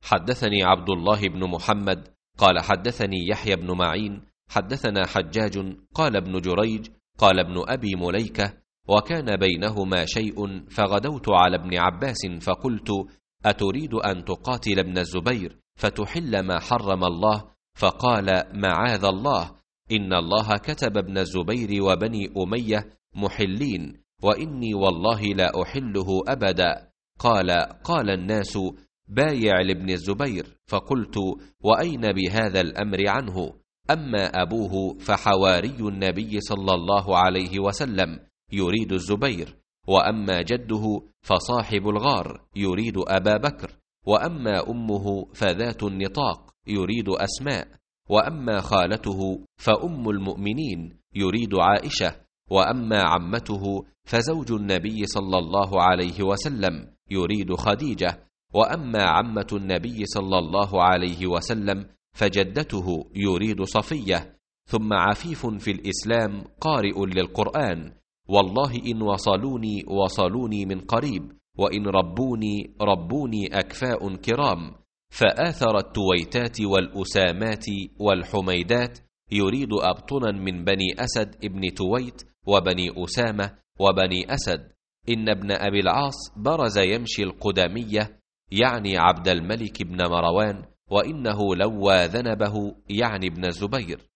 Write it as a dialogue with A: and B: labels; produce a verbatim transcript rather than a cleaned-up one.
A: حدثني عبد الله بن محمد قال حدثني يحيى بن معين حدثنا حجاج قال ابن جريج قال ابن أبي مليكة: وكان بينهما شيء فغدوت على ابن عباس فقلت: أتريد أن تقاتل ابن الزبير فتحل ما حرم الله؟ فقال: معاذ الله، إن الله كتب ابن الزبير وبني أمية محلين، وإني والله لا أحله أبدا. قال: قال الناس: بايع لابن الزبير. فقلت: وأين بهذا الأمر عنه؟ أما أبوه فحواري النبي صلى الله عليه وسلم يريد الزبير، وأما جده فصاحب الغار يريد أبا بكر، وأما أمه فذات النطاق يريد أسماء، وأما خالته فأم المؤمنين يريد عائشة، وأما عمته فزوج النبي صلى الله عليه وسلم يريد خديجة، وأما عمة النبي صلى الله عليه وسلم فجدته يريد صفية. ثم عفيف في الإسلام قارئ للقرآن، والله إن وصلوني وصلوني من قريب، وإن ربوني ربوني أكفاء كرام. فآثر التويتات والأسامات والحميدات يريد أبطنا من بني أسد ابن تويت وبني أسامة وبني أسد. إن ابن أبي العاص برز يمشي القدامية يعني عبد الملك بن مروان، وإنه لوى ذنبه يعني ابن الزبير.